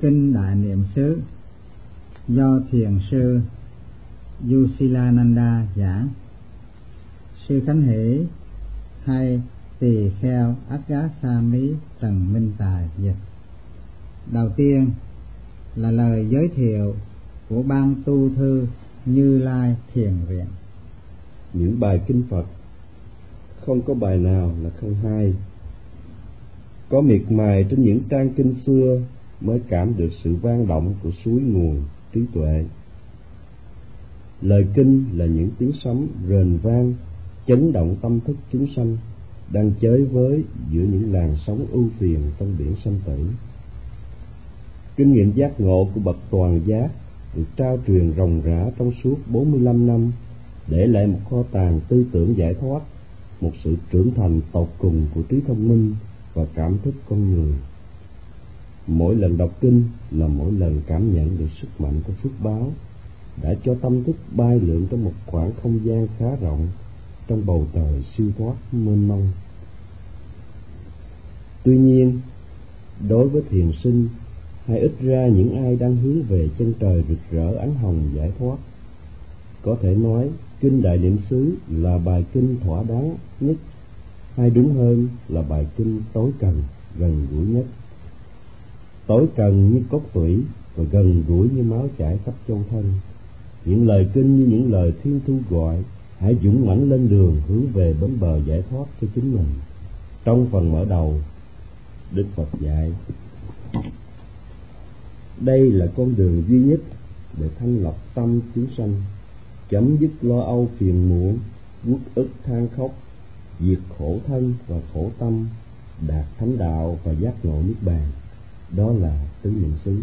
Kinh Đại Niệm xứ do Thiền sư Yusilananda giảng. Sư Khánh Hỷ hay Tỳ Kheo Agatsamí Trần Minh Tài dịch. Đầu tiên là lời giới thiệu của ban tu thư Như Lai Thiền Viện. Những bài kinh Phật không có bài nào là không hay. Có miệt mài trên những trang kinh xưa mới cảm được sự vang động của suối nguồn trí tuệ. Lời kinh là những tiếng sấm rền vang, chấn động tâm thức chúng sanh đang chới với giữa những làn sóng ưu phiền trong biển sanh tử. Kinh nghiệm giác ngộ của bậc toàn giác được trao truyền ròng rã trong suốt 45 năm, để lại một kho tàng tư tưởng giải thoát, một sự trưởng thành tột cùng của trí thông minh và cảm thức con người. Mỗi lần đọc kinh là mỗi lần cảm nhận được sức mạnh của phước báo, đã cho tâm thức bay lượn trong một khoảng không gian khá rộng trong bầu trời siêu thoát mênh mông. Tuy nhiên, đối với thiền sinh hay ít ra những ai đang hướng về chân trời rực rỡ ánh hồng giải thoát, có thể nói Kinh Đại Niệm xứ là bài kinh thỏa đáng nhất, hay đúng hơn là bài kinh tối cần, gần gũi nhất. Tối cần như cốt tủy và gần gũi như máu chảy khắp trong thân. Những lời kinh như những lời thiên thu gọi, hãy dũng mãnh lên đường hướng về bến bờ giải thoát cho chính mình. Trong phần mở đầu, Đức Phật dạy: đây là con đường duy nhất để thanh lọc tâm chúng sanh, chấm dứt lo âu phiền muộn, uất ức than khóc, diệt khổ thân và khổ tâm, đạt thánh đạo và giác ngộ niết bàn. Đó là tứ niệm xứ.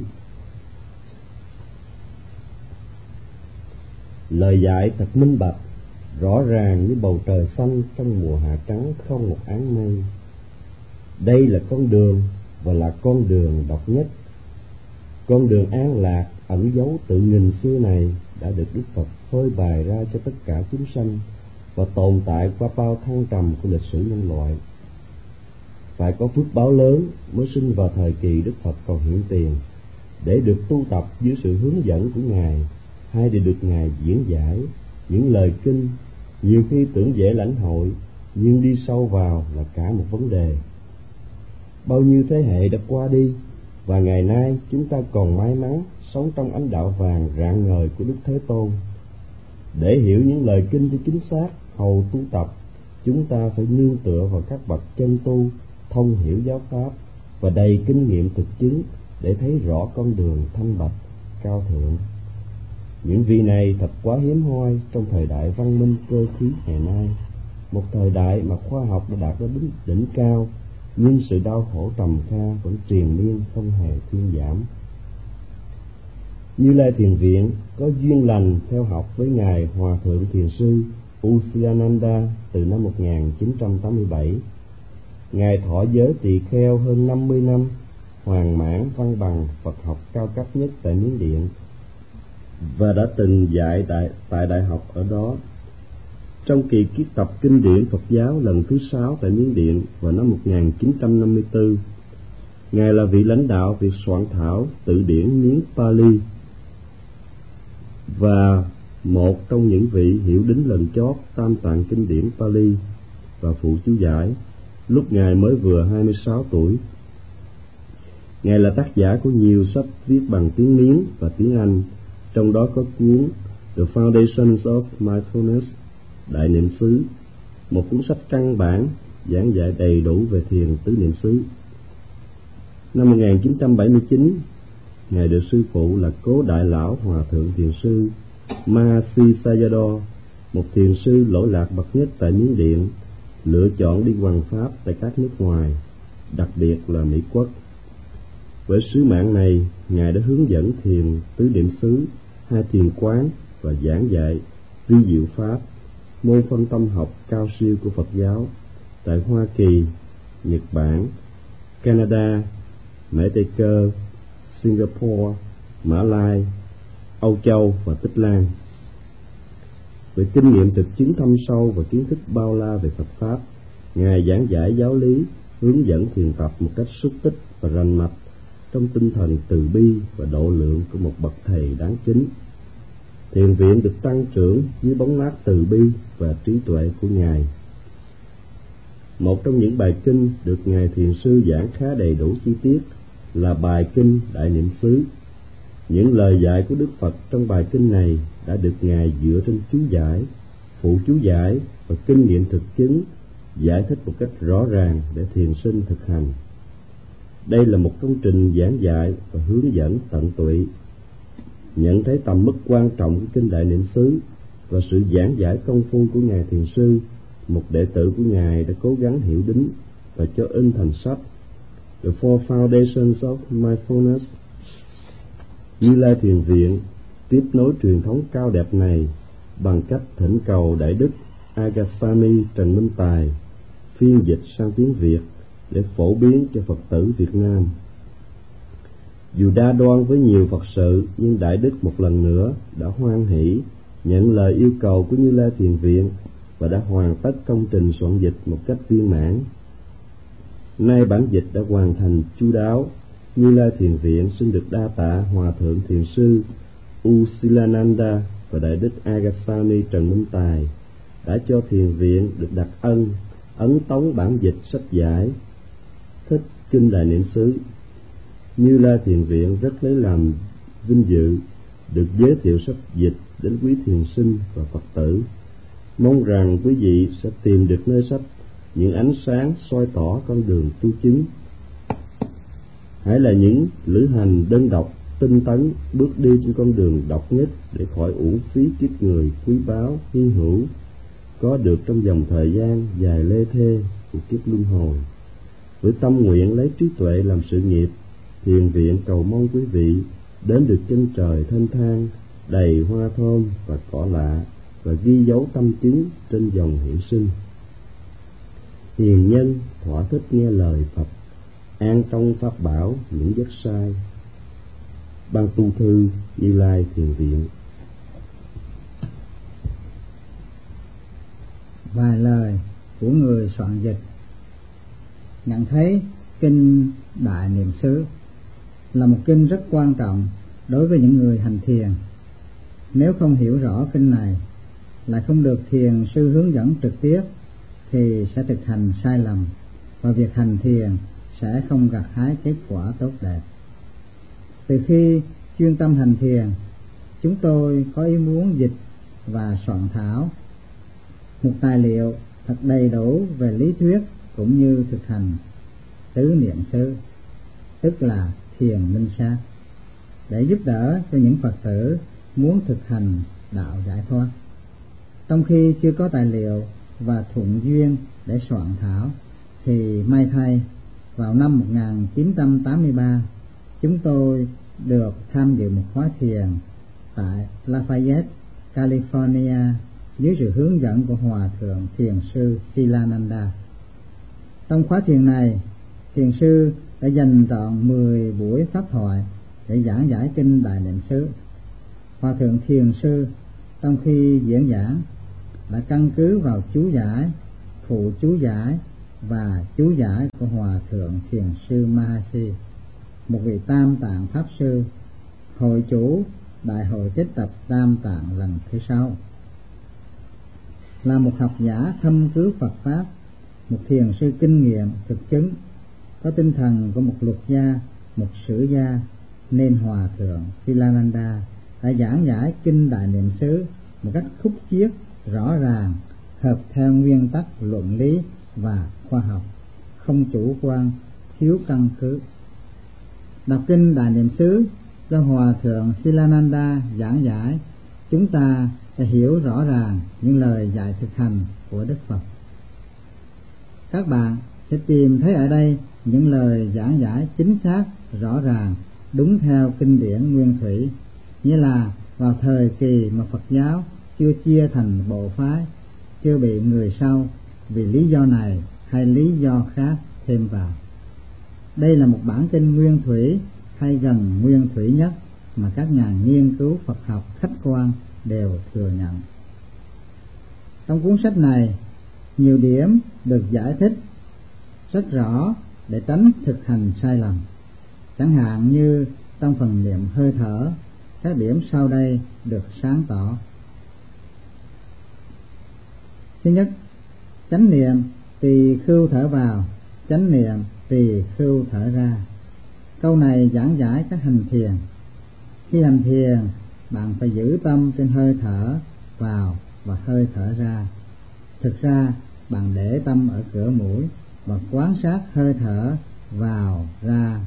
Lời dạy thật minh bạch, rõ ràng như bầu trời xanh trong mùa hạ trắng không một áng mây. Đây là con đường và là con đường độc nhất. Con đường an lạc ẩn giấu tự nghìn xưa này đã được Đức Phật phơi bày ra cho tất cả chúng sanh và tồn tại qua bao thăng trầm của lịch sử nhân loại. Phải có phước báo lớn mới sinh vào thời kỳ Đức Phật còn hiện tiền, để được tu tập dưới sự hướng dẫn của Ngài, hay để được Ngài diễn giải những lời kinh nhiều khi tưởng dễ lãnh hội, nhưng đi sâu vào là cả một vấn đề. Bao nhiêu thế hệ đã qua đi, và ngày nay chúng ta còn may mắn sống trong ánh đạo vàng rạng ngời của Đức Thế Tôn. Để hiểu những lời kinh cho chính xác, hầu tu tập, chúng ta phải nương tựa vào các bậc chân tu thông hiểu giáo pháp và đầy kinh nghiệm thực chứng để thấy rõ con đường thanh bạch cao thượng. Những vị này thật quá hiếm hoi trong thời đại văn minh cơ khí ngày nay, một thời đại mà khoa học đã đạt đến đỉnh cao, nhưng sự đau khổ trầm kha vẫn triền miên không hề thuyên giảm. Như Lai Thiền Viện có duyên lành theo học với Ngài Hòa Thượng Thiền sư Usilananda từ năm 1987. Ngài thọ giới tỳ kheo hơn 50 năm, hoàn mãn văn bằng Phật học cao cấp nhất tại Miến Điện và đã từng dạy tại đại học ở đó. Trong kỳ kiết tập kinh điển Phật giáo lần thứ 6 tại Miến Điện vào năm 1954, Ngài là vị lãnh đạo việc soạn thảo tự điển Miến Pali và một trong những vị hiểu đính lần chót tam tạng kinh điển Pali và phụ chú giải lúc Ngài mới vừa 26 tuổi. Ngài là tác giả của nhiều sách viết bằng tiếng Miến và tiếng Anh, trong đó có cuốn The Foundations of Mindfulness, Đại Niệm xứ, một cuốn sách căn bản giảng dạy đầy đủ về thiền tứ niệm xứ. Năm 1979, Ngài được sư phụ là Cố Đại Lão Hòa Thượng Thiền sư Mahasi Sayadaw, một thiền sư lỗi lạc bậc nhất tại Miến Điện, lựa chọn đi hoằng pháp tại các nước ngoài, đặc biệt là Mỹ Quốc. Với sứ mạng này, Ngài đã hướng dẫn thiền tứ niệm xứ, hai thiền quán và giảng dạy vi diệu pháp, môn phân tâm học cao siêu của Phật giáo tại Hoa Kỳ, Nhật Bản, Canada, Mễ Tây Cơ, Singapore, Mã Lai, Âu Châu và Tích Lan. Với kinh nghiệm thực chứng thâm sâu và kiến thức bao la về Phật pháp, Ngài giảng giải giáo lý, hướng dẫn thiền tập một cách xúc tích và rành mạch, trong tinh thần từ bi và độ lượng của một bậc thầy đáng kính. Thiền viện được tăng trưởng dưới bóng mát từ bi và trí tuệ của Ngài. Một trong những bài kinh được Ngài Thiền sư giảng khá đầy đủ chi tiết là bài kinh Đại Niệm xứ. Những lời dạy của Đức Phật trong bài kinh này đã được Ngài dựa trên chú giải, phụ chú giải và kinh nghiệm thực chứng giải thích một cách rõ ràng để thiền sinh thực hành. Đây là một công trình giảng dạy và hướng dẫn tận tụy. Nhận thấy tầm mức quan trọng của kinh Đại Niệm xứ và sự giảng giải công phu của Ngài Thiền sư, một đệ tử của Ngài đã cố gắng hiểu đính và cho in thành sách The Four Foundations of Mindfulness. Như Lai Thiền viện tiếp nối truyền thống cao đẹp này bằng cách thỉnh cầu Đại Đức Agasami Trần Minh Tài phiên dịch sang tiếng Việt để phổ biến cho Phật tử Việt Nam. Dù đa đoan với nhiều Phật sự, nhưng Đại Đức một lần nữa đã hoan hỷ nhận lời yêu cầu của Như Lai Thiền viện và đã hoàn tất công trình soạn dịch một cách viên mãn. Nay bản dịch đã hoàn thành chu đáo. Như Lai Thiền viện xin được đa tạ Hòa thượng Thiền sư U Silananda và Đại Đức Agasami Trần Minh Tài đã cho Thiền viện được đặc ấn tống bản dịch sách giải thích kinh Đại Niệm xứ. Như Lai Thiền viện rất lấy làm vinh dự được giới thiệu sách dịch đến quý thiền sinh và Phật tử. Mong rằng quý vị sẽ tìm được nơi sách những ánh sáng soi tỏ con đường tu chứng. Hãy là những lữ hành đơn độc tinh tấn bước đi trên con đường độc nhất để khỏi uổng phí kiếp người quý báu hy hữu có được trong dòng thời gian dài lê thê của kiếp luân hồi. Với tâm nguyện lấy trí tuệ làm sự nghiệp, Thiền viện cầu mong quý vị đến được chân trời thênh thang đầy hoa thơm và cỏ lạ và ghi dấu tâm chứng trên dòng hiện sinh. Hiền nhân thỏa thích nghe lời Phật, an trong pháp bảo những giấc sai. Ban tu thư Như Lai Thiền viện. Vài lời của người soạn dịch. Nhận thấy kinh Đại Niệm xứ là một kinh rất quan trọng đối với những người hành thiền. Nếu không hiểu rõ kinh này, lại không được thiền sư hướng dẫn trực tiếp, thì sẽ thực hành sai lầm và việc hành thiền sẽ không gặt hái kết quả tốt đẹp. Từ khi chuyên tâm hành thiền, chúng tôi có ý muốn dịch và soạn thảo một tài liệu thật đầy đủ về lý thuyết cũng như thực hành tứ niệm xứ, tức là thiền minh sát, để giúp đỡ cho những Phật tử muốn thực hành đạo giải thoát. Trong khi chưa có tài liệu và thuận duyên để soạn thảo, thì may thay vào năm 1983, chúng tôi được tham dự một khóa thiền tại Lafayette, California, dưới sự hướng dẫn của Hòa thượng Thiền sư Silananda. Trong khóa thiền này, Thiền sư đã dành trọn 10 buổi pháp thoại để giảng giải kinh Đại Niệm xứ. Hòa thượng Thiền sư trong khi diễn giảng đã căn cứ vào chú giải, phụ chú giải và chú giải của Hòa thượng Thiền sư Mahasi, một vị Tam Tạng Pháp sư, hội chủ Đại hội Tích tập Tam Tạng lần thứ 6. Là một học giả thâm cứu Phật Pháp, một thiền sư kinh nghiệm thực chứng, có tinh thần của một luật gia, một sử gia, nên Hòa thượng Silananda đã giảng giải kinh Đại Niệm xứ một cách khúc chiết, rõ ràng, hợp theo nguyên tắc luận lý và khoa học, không chủ quan, thiếu căn cứ. Đọc kinh Đại Niệm xứ do Hòa thượng Silananda giảng giải, chúng ta sẽ hiểu rõ ràng những lời dạy thực hành của Đức Phật. Các bạn sẽ tìm thấy ở đây những lời giảng giải chính xác, rõ ràng, đúng theo kinh điển nguyên thủy, nghĩa là vào thời kỳ mà Phật giáo chưa chia thành bộ phái, chưa bị người sau vì lý do này hay lý do khác thêm vào. Đây là một bản kinh nguyên thủy hay gần nguyên thủy nhất mà các nhà nghiên cứu Phật học khách quan đều thừa nhận. Trong cuốn sách này, nhiều điểm được giải thích rất rõ để tránh thực hành sai lầm. Chẳng hạn như trong phần niệm hơi thở, các điểm sau đây được sáng tỏ. Thứ nhất, chánh niệm tỳ khưu thở vào, chánh niệm tỳ khưu thở ra. Câu này giảng giải các hành thiền. Khi hành thiền, bạn phải giữ tâm trên hơi thở vào và hơi thở ra. Thực ra, bạn để tâm ở cửa mũi và quan sát hơi thở vào ra.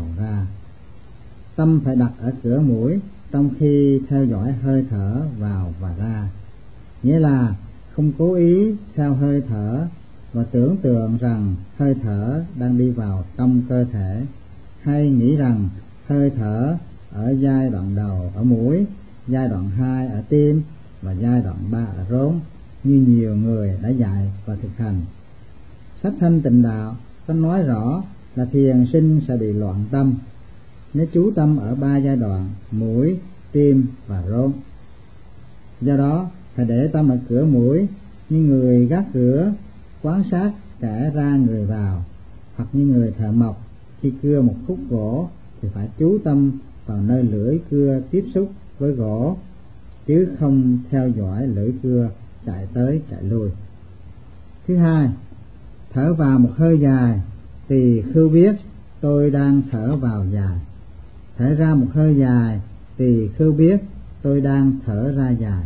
Tâm phải đặt ở cửa mũi trong khi theo dõi hơi thở vào và ra. Nghĩa là không cố ý theo hơi thở và tưởng tượng rằng hơi thở đang đi vào trong cơ thể, hay nghĩ rằng hơi thở ở giai đoạn đầu ở mũi, giai đoạn 2 ở tim và giai đoạn 3 ở rốn, như nhiều người đã dạy và thực hành. Sách Thanh Tịnh Đạo có nói rõ là thiền sinh sẽ bị loạn tâm nếu chú tâm ở 3 giai đoạn mũi, tim và rốn. Do đó phải để tâm ở cửa mũi như người gác cửa quan sát kẻ ra người vào, hoặc như người thợ mộc khi cưa một khúc gỗ thì phải chú tâm vào nơi lưỡi cưa tiếp xúc với gỗ, chứ không theo dõi lưỡi cưa chạy tới chạy lui. Thứ hai, thở vào một hơi dài, tỳ khưu biết tôi đang thở vào dài. Thở ra một hơi dài, tỳ khưu biết tôi đang thở ra dài.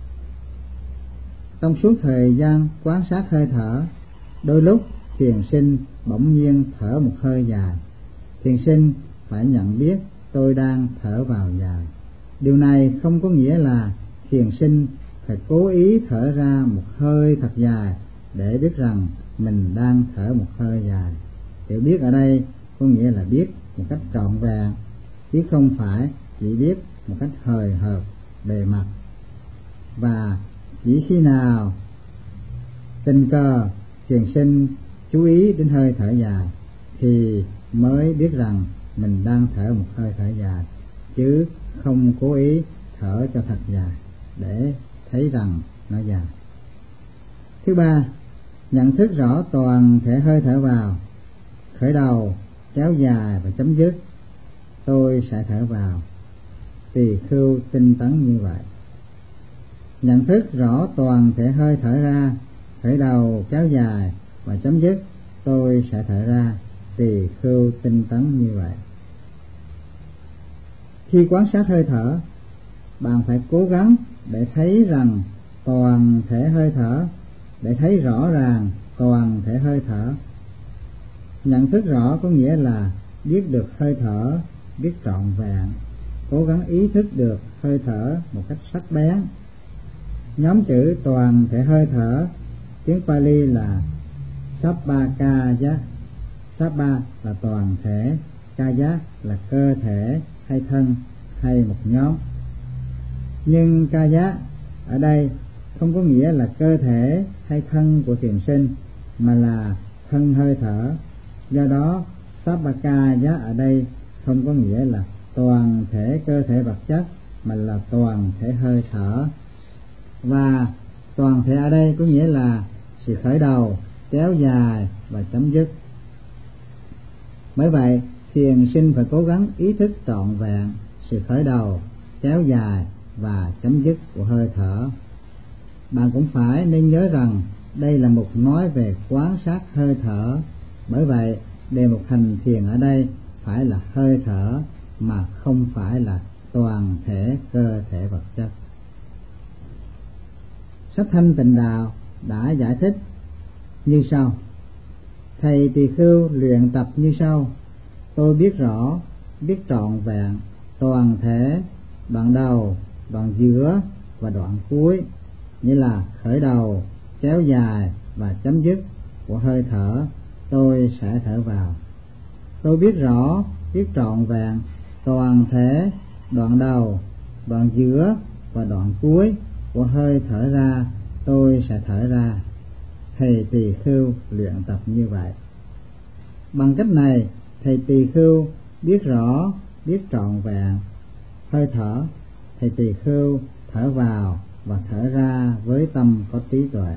Trong suốt thời gian quan sát hơi thở, đôi lúc thiền sinh bỗng nhiên thở một hơi dài. Thiền sinh phải nhận biết tôi đang thở vào dài. Điều này không có nghĩa là thiền sinh phải cố ý thở ra một hơi thật dài để biết rằng mình đang thở một hơi dài. Hiểu biết ở đây có nghĩa là biết một cách trọn vẹn, chứ không phải chỉ biết một cách hời hợt, bề mặt. Và chỉ khi nào tình cờ thiền sinh chú ý đến hơi thở dài thì mới biết rằng mình đang thở một hơi thở dài, chứ không cố ý thở cho thật dài để thấy rằng nó dài. Thứ ba, nhận thức rõ toàn thể hơi thở vào, khởi đầu, kéo dài và chấm dứt. Tôi sẽ thở vào, tỳ khưu tinh tấn như vậy. Nhận thức rõ toàn thể hơi thở ra, khởi đầu, kéo dài và chấm dứt. Tôi sẽ thở ra, tỳ khưu tinh tấn như vậy. Khi quan sát hơi thở, bạn phải cố gắng để thấy rằng toàn thể hơi thở, để thấy rõ ràng toàn thể hơi thở. Nhận thức rõ có nghĩa là biết được hơi thở, biết trọn vẹn, cố gắng ý thức được hơi thở một cách sắc bén. Nhóm chữ toàn thể hơi thở, tiếng Pali là Sabbakaya. Sabba là toàn thể, Kaya là cơ thể hay thân hay một nhóm. Nhưng Kaya ở đây không có nghĩa là cơ thể hay thân của thiền sinh, mà là thân hơi thở. Do đó Sabbakaya ở đây không có nghĩa là toàn thể cơ thể vật chất, mà là toàn thể hơi thở. Và toàn thể ở đây có nghĩa là sự khởi đầu, kéo dài và chấm dứt. Bởi vậy, thiền sinh phải cố gắng ý thức trọn vẹn sự khởi đầu, kéo dài và chấm dứt của hơi thở. Bạn cũng phải nên nhớ rằng đây là mục nói về quan sát hơi thở. Bởi vậy, đề mục hành thiền ở đây phải là hơi thở, mà không phải là toàn thể cơ thể vật chất. Sách Thanh Tịnh Đạo đã giải thích như sau. Thầy tỳ khưu luyện tập như sau. Tôi biết rõ, biết trọn vẹn toàn thể, đoạn đầu, đoạn giữa và đoạn cuối, như là khởi đầu, kéo dài và chấm dứt của hơi thở. Tôi sẽ thở vào. Tôi biết rõ, biết trọn vẹn toàn thể, đoạn đầu, đoạn giữa và đoạn cuối của hơi thở ra. Tôi sẽ thở ra. Thầy tỳ khưu luyện tập như vậy. Bằng cách này, thầy tỳ khưu biết rõ, biết trọn vẹn hơi thở. Thầy tỳ khưu thở vào và thở ra với tâm có trí tuệ.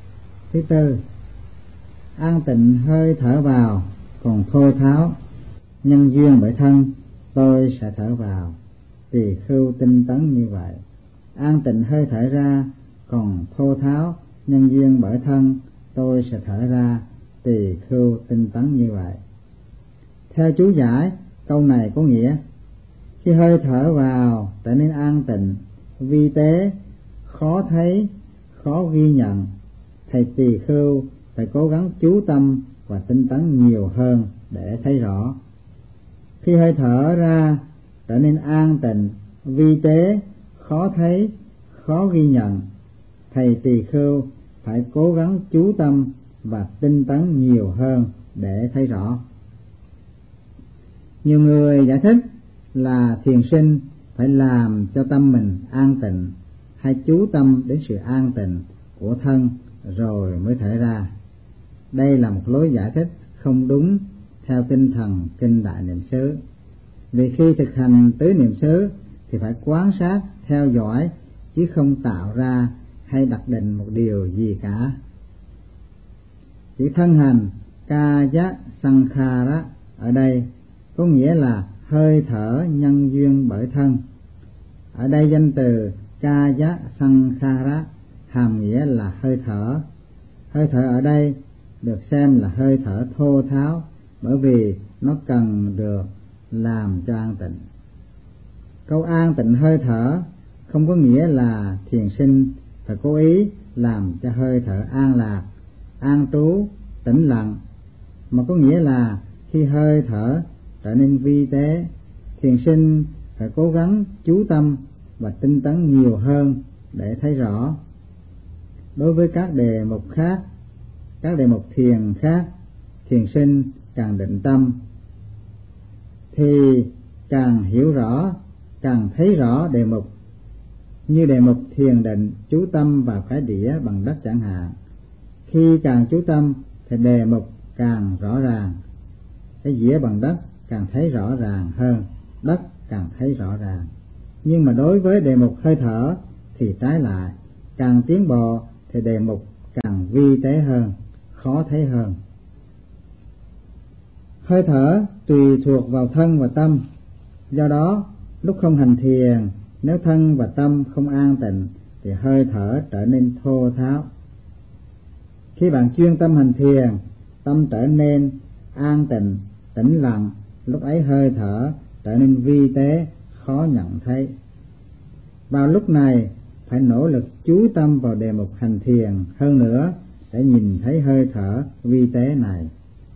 Thứ tư, an tịnh hơi thở vào còn thô tháo. nhân duyên bởi thân tôi sẽ thở vào. Tỳ khưu tinh tấn như vậy. An tịnh hơi thở ra, còn thô tháo nhân duyên bởi thân tôi sẽ thở ra. Tỳ khưu tinh tấn như vậy. Theo chú giải, câu này có nghĩa khi hơi thở vào trở nên an tịnh, vi tế, khó thấy, khó ghi nhận, thầy tỳ khưu phải cố gắng chú tâm và tinh tấn nhiều hơn để thấy rõ. Khi hơi thở ra trở nên an tịnh, vi tế, khó thấy, khó ghi nhận, thầy tỳ khưu phải cố gắng chú tâm và tinh tấn nhiều hơn để thấy rõ. Nhiều người giải thích là thiền sinh phải làm cho tâm mình an tịnh, hay chú tâm đến sự an tịnh của thân rồi mới thở ra. Đây là một lối giải thích không đúng theo tinh thần kinh Đại Niệm xứ. Vì khi thực hành tứ niệm xứ thì phải quán sát, theo dõi, chứ không tạo ra hay đặt định một điều gì cả. Chữ thân hành kaya sankhara ở đây có nghĩa là hơi thở nhân duyên bởi thân. Ở đây danh từ kaya sankhara hàm nghĩa là hơi thở. Hơi thở ở đây được xem là hơi thở thô tháo, bởi vì nó cần được làm cho an tịnh. Câu an tịnh hơi thở không có nghĩa là thiền sinh phải cố ý làm cho hơi thở an lạc, an trú, tĩnh lặng, mà có nghĩa là khi hơi thở trở nên vi tế, thiền sinh phải cố gắng chú tâm và tinh tấn nhiều hơn để thấy rõ. Đối với các đề mục khác, các đề mục thiền khác, thiền sinh càng định tâm thì càng hiểu rõ, càng thấy rõ đề mục. Như đề mục thiền định chú tâm vào cái đĩa bằng đất chẳng hạn, khi càng chú tâm thì đề mục càng rõ ràng, cái dĩa bằng đất càng thấy rõ ràng hơn, đất càng thấy rõ ràng. Nhưng mà đối với đề mục hơi thở thì trái lại, càng tiến bộ thì đề mục càng vi tế hơn, khó thấy hơn. Hơi thở tùy thuộc vào thân và tâm, do đó lúc không hành thiền, nếu thân và tâm không an tịnh thì hơi thở trở nên thô tháo. Khi bạn chuyên tâm hành thiền, tâm trở nên an tịnh, tĩnh lặng, lúc ấy hơi thở trở nên vi tế, khó nhận thấy. Vào lúc này phải nỗ lực chú tâm vào đề mục hành thiền hơn nữa để nhìn thấy hơi thở vi tế này.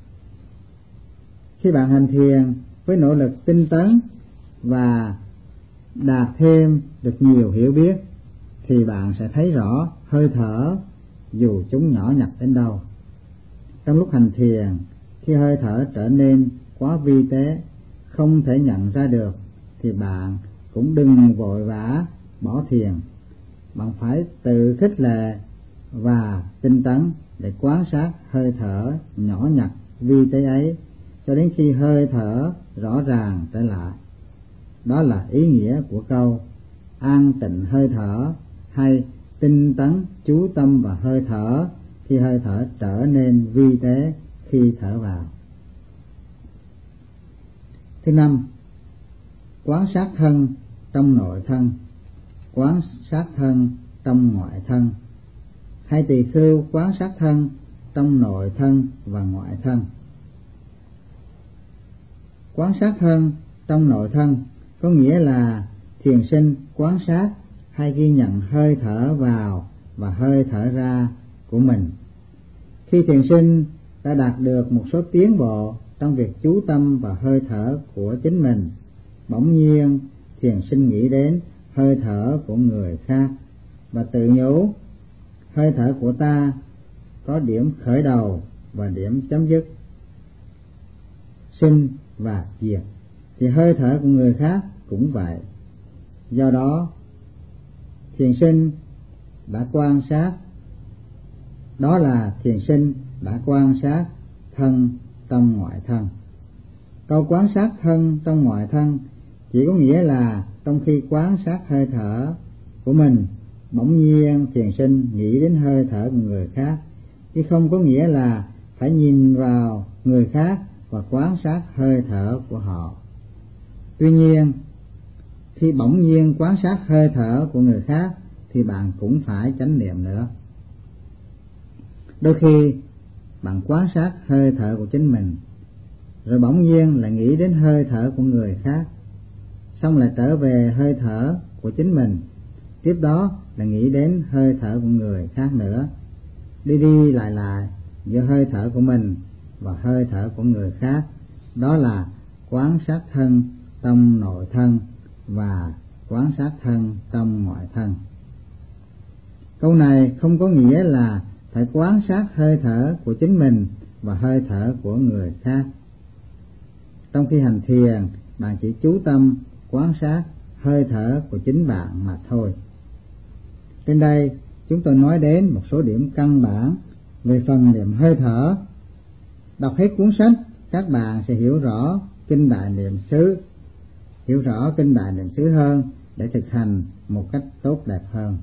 Khi bạn hành thiền với nỗ lực tinh tấn và đạt thêm được nhiều hiểu biết thì bạn sẽ thấy rõ hơi thở dù chúng nhỏ nhặt đến đâu. Trong lúc hành thiền, khi hơi thở trở nên quá vi tế, không thể nhận ra được thì bạn cũng đừng vội vã bỏ thiền. Bạn phải tự khích lệ và tinh tấn để quan sát hơi thở nhỏ nhặt vi tế ấy cho đến khi hơi thở rõ ràng trở lại. Đó là ý nghĩa của câu an tịnh hơi thở, hay tinh tấn chú tâm vào hơi thở khi hơi thở trở nên vi tế khi thở vào. Thứ năm, quán sát thân trong nội thân, quán sát thân trong ngoại thân. Hay tỳ khưu quán sát thân trong nội thân và ngoại thân. Quán sát thân trong nội thân có nghĩa là thiền sinh quán sát hay ghi nhận hơi thở vào và hơi thở ra của mình. Khi thiền sinh đã đạt được một số tiến bộ trong việc chú tâm vào hơi thở của chính mình, bỗng nhiên thiền sinh nghĩ đến hơi thở của người khác và tự nhủ hơi thở của ta có điểm khởi đầu và điểm chấm dứt, sinh và diệt, thì hơi thở của người khác cũng vậy. Do đó thiền sinh đã quan sát, đó là thiền sinh đã quan sát thân trong ngoại thân. Câu quán sát thân trong ngoại thân chỉ có nghĩa là trong khi quan sát hơi thở của mình, bỗng nhiên thiền sinh nghĩ đến hơi thở của người khác, chứ không có nghĩa là phải nhìn vào người khác và quan sát hơi thở của họ. Tuy nhiên, khi bỗng nhiên quan sát hơi thở của người khác thì bạn cũng phải chánh niệm nữa. Đôi khi bạn quan sát hơi thở của chính mình, rồi bỗng nhiên lại nghĩ đến hơi thở của người khác, xong lại trở về hơi thở của chính mình, tiếp đó là nghĩ đến hơi thở của người khác nữa, đi đi lại giữa hơi thở của mình và hơi thở của người khác. Đó là quan sát thân trong nội thân và quan sát thân trong ngoại thân. Câu này không có nghĩa là phải quan sát hơi thở của chính mình và hơi thở của người khác. Trong khi hành thiền, bạn chỉ chú tâm quan sát hơi thở của chính bạn mà thôi. Trên đây, chúng tôi nói đến một số điểm căn bản về phần niệm hơi thở. Đọc hết cuốn sách, các bạn sẽ hiểu rõ Kinh Đại Niệm xứ, hơn để thực hành một cách tốt đẹp hơn.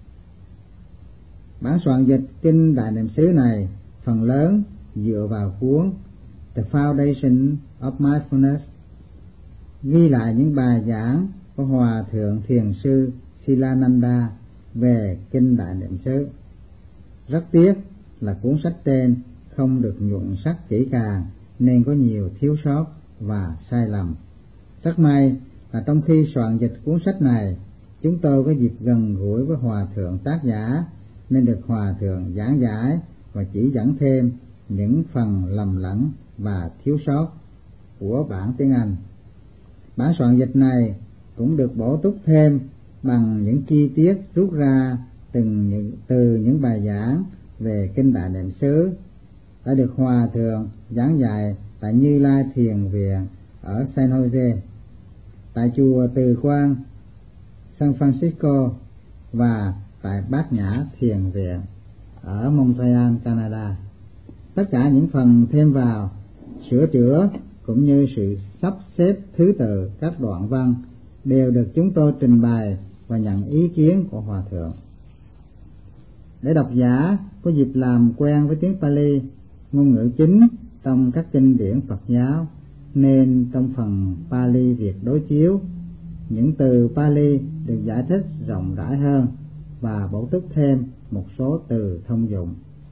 Bản soạn dịch Kinh Đại Niệm xứ này phần lớn dựa vào cuốn The Foundation of Mindfulness, ghi lại những bài giảng của Hòa Thượng Thiền sư Silananda về Kinh Đại Niệm xứ. Rất tiếc là cuốn sách trên không được nhuận sắc kỹ càng nên có nhiều thiếu sót và sai lầm. Rất may là trong khi soạn dịch cuốn sách này, chúng tôi có dịp gần gũi với Hòa Thượng tác giả nên được Hòa Thượng giảng giải và chỉ dẫn thêm những phần lầm lẫn và thiếu sót của bản tiếng Anh. Bản soạn dịch này cũng được bổ túc thêm bằng những chi tiết rút ra từ những bài giảng về Kinh Đại Niệm xứ đã được Hòa Thượng giảng dạy tại Như Lai Thiền Viện ở San Jose, tại chùa Từ Quang San Francisco và tại Bát Nhã Thiền Viện ở Montreal, Canada. Tất cả những phần thêm vào, sửa chữa cũng như sự sắp xếp thứ tự các đoạn văn đều được chúng tôi trình bày và nhận ý kiến của Hòa Thượng. Để độc giả có dịp làm quen với tiếng Pali, ngôn ngữ chính trong các kinh điển Phật giáo, nên trong phần Pali Việt đối chiếu, những từ Pali được giải thích rộng rãi hơn và bổ túc thêm một số từ thông dụng.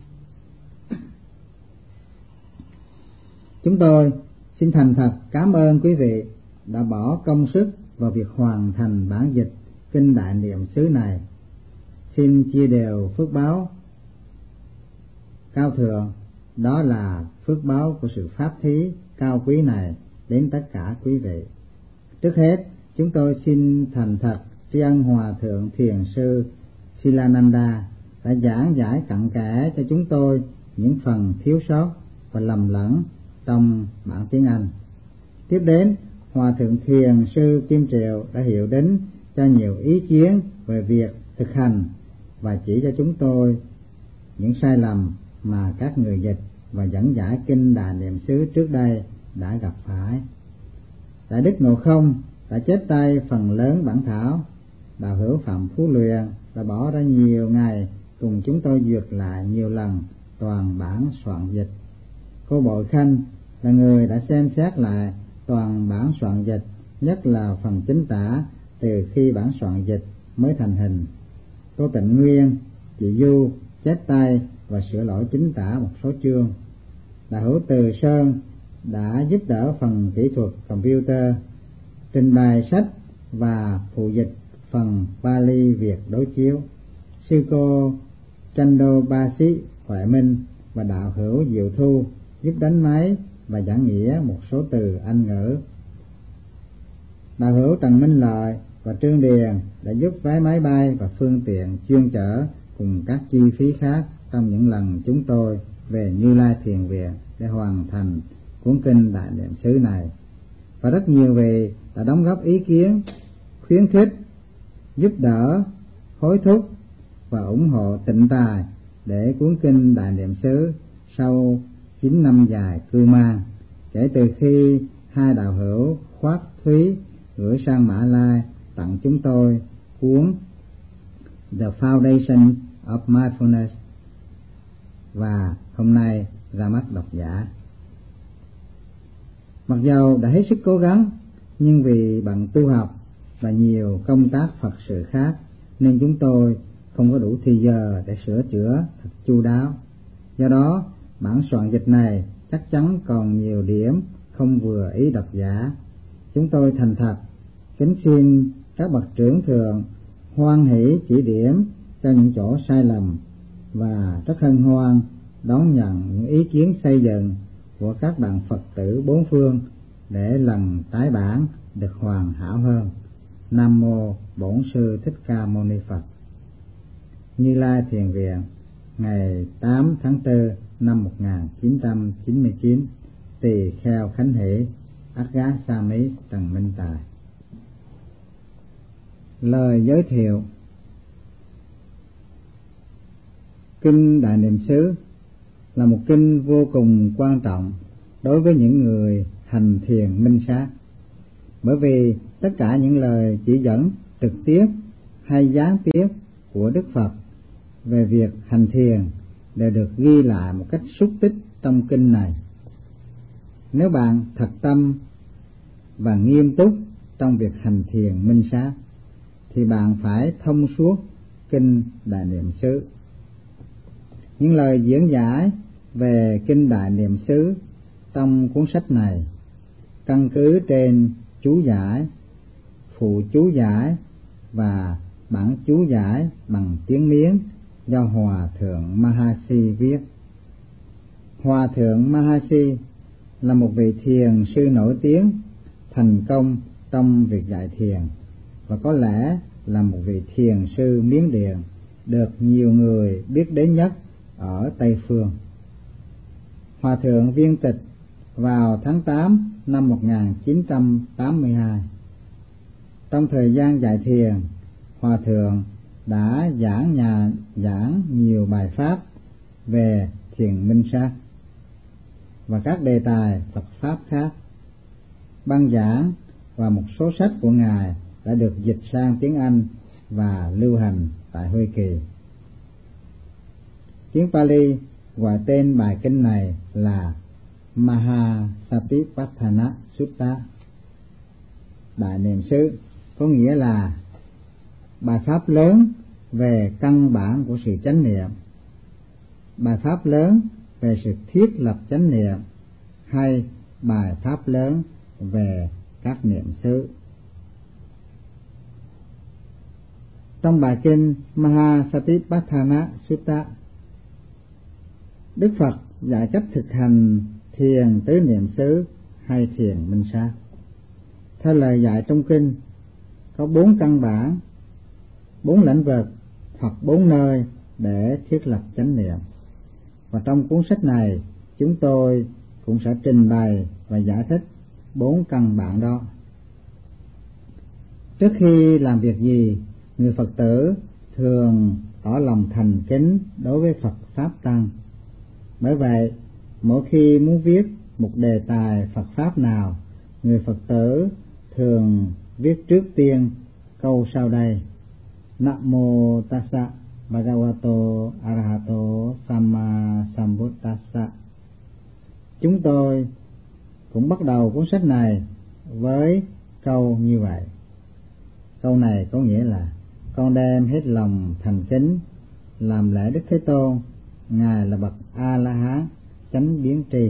Chúng tôi xin thành thật cảm ơn quý vị đã bỏ công sức vào việc hoàn thành bản dịch Kinh Đại Niệm xứ này. Xin chia đều phước báo cao thượng, đó là phước báo của sự pháp thí cao quý này đến tất cả quý vị. Trước hết, chúng tôi xin thành thật tri ân Hòa Thượng Thiền sư Silananda đã giảng giải cặn kẽ cho chúng tôi những phần thiếu sót và lầm lẫn trong bản tiếng Anh. Tiếp đến, Hòa Thượng Thiền sư Kim Triệu đã hiệu đính cho nhiều ý kiến về việc thực hành và chỉ cho chúng tôi những sai lầm mà các người dịch và dẫn giải Kinh Đại Niệm xứ trước đây đã gặp phải. Đại Đức Ngộ Không đã chép tay phần lớn bản thảo. Đạo hữu Phạm Phú Luyện đã bỏ ra nhiều ngày cùng chúng tôi duyệt lại nhiều lần toàn bản soạn dịch. Cô Bội Khanh là người đã xem xét lại toàn bản soạn dịch, nhất là phần chính tả từ khi bản soạn dịch mới thành hình. Cô Tịnh Nguyên, chị Du chép tay và sửa lỗi chính tả một số chương. Đạo hữu Từ Sơn đã giúp đỡ phần kỹ thuật computer, trình bày sách và phụ dịch phần Pali Việt đối chiếu. Sư cô Chando Ba Sĩ Huệ Minh và đạo hữu Diệu Thu giúp đánh máy và giảng nghĩa một số từ Anh ngữ. Đạo hữu Trần Minh Lợi và Trương Điền đã giúp vé máy bay và phương tiện chuyên chở cùng các chi phí khác trong những lần chúng tôi về Như Lai Thiền Viện để hoàn thành cuốn Kinh Đại Niệm xứ này. Và rất nhiều vị đã đóng góp ý kiến, khuyến khích, giúp đỡ, hối thúc và ủng hộ tịnh tài để cuốn Kinh Đại Niệm xứ sau 9 năm dài cưu mang, kể từ khi hai đạo hữu Khoát Thúy gửi sang Mã Lai tặng chúng tôi cuốn The Foundation of Mindfulness và hôm nay ra mắt độc giả. Mặc dầu đã hết sức cố gắng, nhưng vì bận tu học và nhiều công tác Phật sự khác, nên chúng tôi không có đủ thì giờ để sửa chữa thật chu đáo. Do đó, bản soạn dịch này chắc chắn còn nhiều điểm không vừa ý độc giả. Chúng tôi thành thật kính xin các bậc trưởng thượng hoan hỷ chỉ điểm cho những chỗ sai lầm, và rất hân hoan đón nhận những ý kiến xây dựng của các bạn Phật tử bốn phương để lần tái bản được hoàn hảo hơn. Nam mô Bổn Sư Thích Ca Mâu Ni Phật. Như Lai Thiền Viện, ngày 8 tháng 4 năm 1999, Tỳ Kheo Khánh Hỷ, Aggasami Tần Minh Tài. Lời giới thiệu. Kinh Đại Niệm xứ là một kinh vô cùng quan trọng đối với những người hành thiền minh sát, bởi vì tất cả những lời chỉ dẫn trực tiếp hay gián tiếp của Đức Phật về việc hành thiền đều được ghi lại một cách xúc tích trong kinh này. Nếu bạn thật tâm và nghiêm túc trong việc hành thiền minh sát, thì bạn phải thông suốt kinh Đại Niệm xứ. Những lời diễn giải về kinh Đại Niệm xứ trong cuốn sách này căn cứ trên chú giải, phụ chú giải và bản chú giải bằng tiếng Miến do Hòa Thượng Mahasi viết. Hòa Thượng Mahasi là một vị thiền sư nổi tiếng, thành công trong việc dạy thiền, và có lẽ là một vị thiền sư Miến Điện được nhiều người biết đến nhất ở Tây Phương. Hòa Thượng viên tịch vào tháng 8 năm 1982. Trong thời gian dạy thiền, Hòa Thượng đã giảng nhiều bài pháp về thiền minh sát và các đề tài Phật pháp khác. Băng giảng và một số sách của Ngài đã được dịch sang tiếng Anh và lưu hành tại Hoa Kỳ. Tiếng Pali gọi tên bài kinh này là Mahasatipatthana Sutta. Đại Niệm xứ có nghĩa là bài pháp lớn về căn bản của sự chánh niệm, bài pháp lớn về sự thiết lập chánh niệm, hay bài pháp lớn về các niệm xứ. Trong bài kinh Mahasatipatthana Sutta, Đức Phật dạy cách thực hành thiền tứ niệm xứ hay thiền minh sát. Theo lời dạy trong kinh, có 4 căn bản, 4 lĩnh vực hoặc 4 nơi để thiết lập chánh niệm. Và trong cuốn sách này, chúng tôi cũng sẽ trình bày và giải thích 4 căn bản đó. Trước khi làm việc gì, người Phật tử thường tỏ lòng thành kính đối với Phật Pháp Tăng. Bởi vậy, mỗi khi muốn viết một đề tài Phật Pháp nào, người Phật tử thường viết trước tiên câu sau đây: Namo Tassa Bhagavato Arahato Samma Sambuddhassa. Chúng tôi cũng bắt đầu cuốn sách này với câu như vậy. Câu này có nghĩa là: con đem hết lòng thành kính làm lễ Đức Thế Tôn, Ngài là bậc A La Hán chánh biến tri.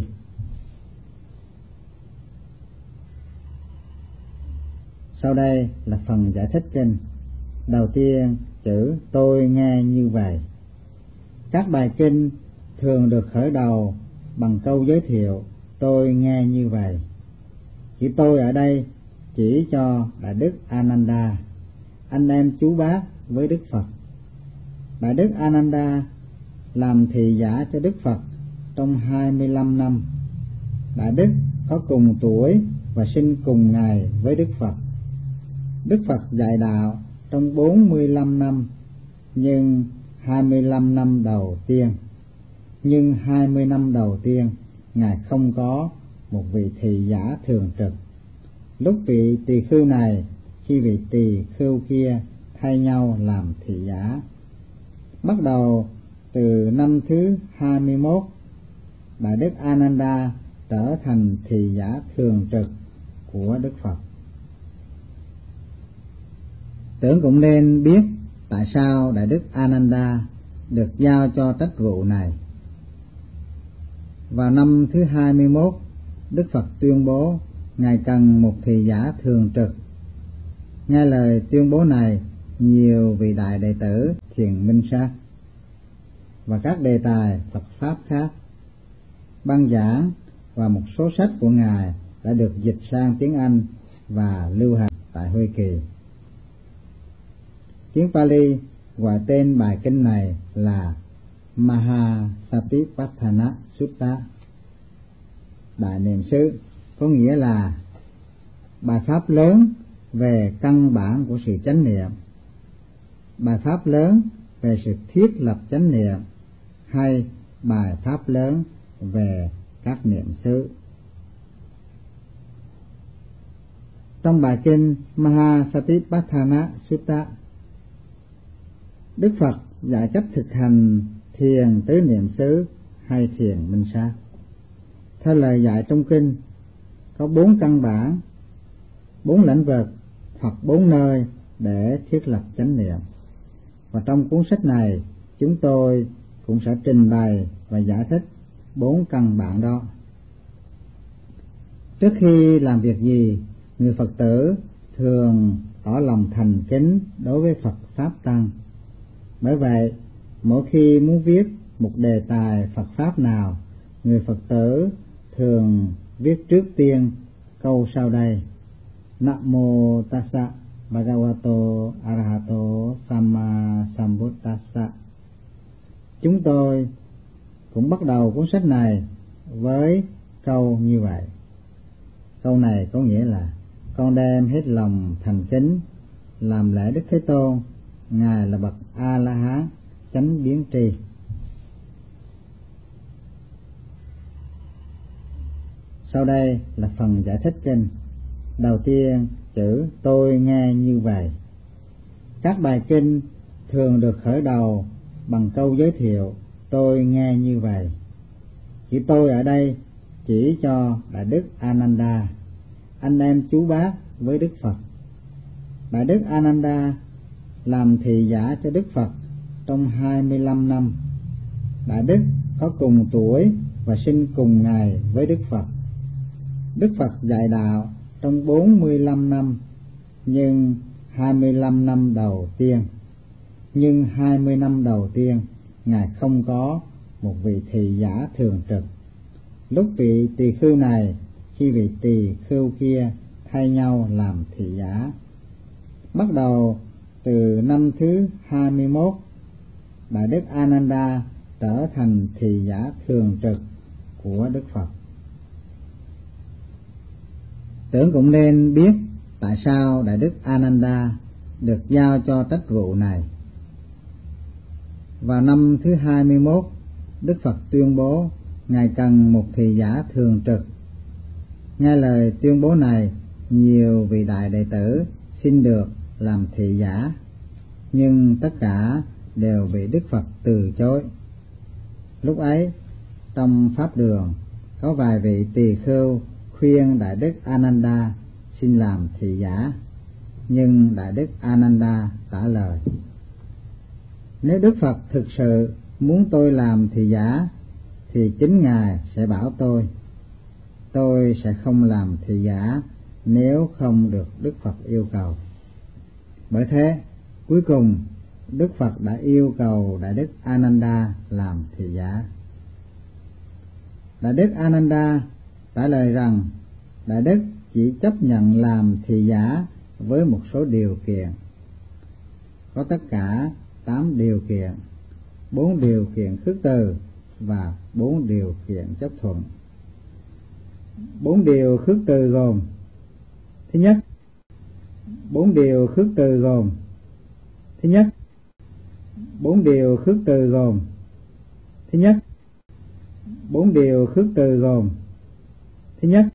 Sau đây là phần giải thích kinh. Đầu tiên, chữ tôi nghe như vậy. Các bài kinh thường được khởi đầu bằng câu giới thiệu tôi nghe như vậy. Chữ tôi ở đây chỉ cho Đại Đức Ananda, anh em chú bác với Đức Phật. Đại Đức Ananda làm thị giả cho Đức Phật trong 25 năm. Đại Đức có cùng tuổi và sinh cùng ngày với Đức Phật. Đức Phật dạy đạo trong 45 năm, nhưng 25 năm đầu tiên. Nhưng 20 năm đầu tiên, Ngài không có một vị thị giả thường trực. Lúc vị tỳ khưu này, khi vị tỳ khưu kia thay nhau làm thị giả. Bắt đầu từ năm thứ 21, Đại Đức Ananda trở thành thị giả thường trực của Đức Phật. Tưởng cũng nên biết tại sao Đại Đức Ananda được giao cho trách vụ này. Vào năm thứ 21, Đức Phật tuyên bố Ngài cần một thị giả thường trực. Nghe lời tuyên bố này, nhiều vị đại đệ tử Thiền Minh Sát và các đề tài Phật Pháp khác, băng giảng và một số sách của Ngài đã được dịch sang tiếng Anh và lưu hành tại Hoa Kỳ. Tiếng Pali gọi tên bài kinh này là Mahasatipatthana Sutta, Đại Niệm xứ, có nghĩa là bài pháp lớn về căn bản của sự chánh niệm, bài pháp lớn về sự thiết lập chánh niệm, hay bài pháp lớn về các niệm xứ. Trong bài kinh Mahasatipatthana Sutta, Đức Phật dạy cách thực hành thiền tứ niệm xứ hay thiền minh sát. Theo lời dạy trong kinh, có 4 căn bản, 4 lĩnh vực hoặc 4 nơi để thiết lập chánh niệm. Và trong cuốn sách này, chúng tôi cũng sẽ trình bày và giải thích 4 căn bản đó. Trước khi làm việc gì, người Phật tử thường tỏ lòng thành kính đối với Phật Pháp Tăng. Bởi vậy, mỗi khi muốn viết một đề tài Phật Pháp nào, người Phật tử thường viết trước tiên câu sau đây: Namo Tassa Bhagavato Arahato Samma Sambuddhassa. Chúng tôi cũng bắt đầu cuốn sách này với câu như vậy. Câu này có nghĩa là con đem hết lòng thành kính làm lễ Đức Thế Tôn, Ngài là bậc A-la-hán chánh biến tri. Sau đây là phần giải thích kinh. Đầu tiên, chữ tôi nghe như vậy. Các bài kinh thường được khởi đầu bằng câu giới thiệu tôi nghe như vậy. Chữ tôi ở đây chỉ cho Đại Đức Ananda, anh em chú bác với Đức Phật. Đại Đức Ananda làm thị giả cho Đức Phật trong 25 năm. Đại Đức có cùng tuổi và sinh cùng ngày với Đức Phật. Đức Phật dạy đạo trong 45 năm, nhưng 25 năm đầu tiên, 20 năm đầu tiên, Ngài không có một vị thị giả thường trực. Lúc vị tỳ khưu này, khi vị tỳ khưu kia thay nhau làm thị giả. Bắt đầu từ năm thứ 21, Đại Đức Ananda trở thành thị giả thường trực của Đức Phật. Tưởng cũng nên biết tại sao Đại Đức Ananda được giao cho trách vụ này. Vào năm thứ 21, Đức Phật tuyên bố Ngài cần một thị giả thường trực. Nghe lời tuyên bố này, nhiều vị đại đệ tử xin được làm thị giả, nhưng tất cả đều bị Đức Phật từ chối. Lúc ấy, trong Pháp Đường, có vài vị tỳ khưu khuyên Đại Đức Ananda xin làm thị giả, nhưng Đại Đức Ananda trả lời: nếu Đức Phật thực sự muốn tôi làm thị giả, thì chính Ngài sẽ bảo tôi sẽ không làm thị giả nếu không được Đức Phật yêu cầu. Bởi thế, cuối cùng Đức Phật đã yêu cầu Đại Đức Ananda làm thị giả. Đại Đức Ananda trả lời rằng Đại Đức chỉ chấp nhận làm thị giả với một số điều kiện. Có tất cả 8 điều kiện, 4 điều kiện khước từ và 4 điều kiện chấp thuận. 4 điều khước từ gồm: thứ nhất, 4 điều khước từ gồm: thứ nhất, 4 điều khước từ gồm: thứ nhất, 4 điều khước từ gồm: thứ nhất,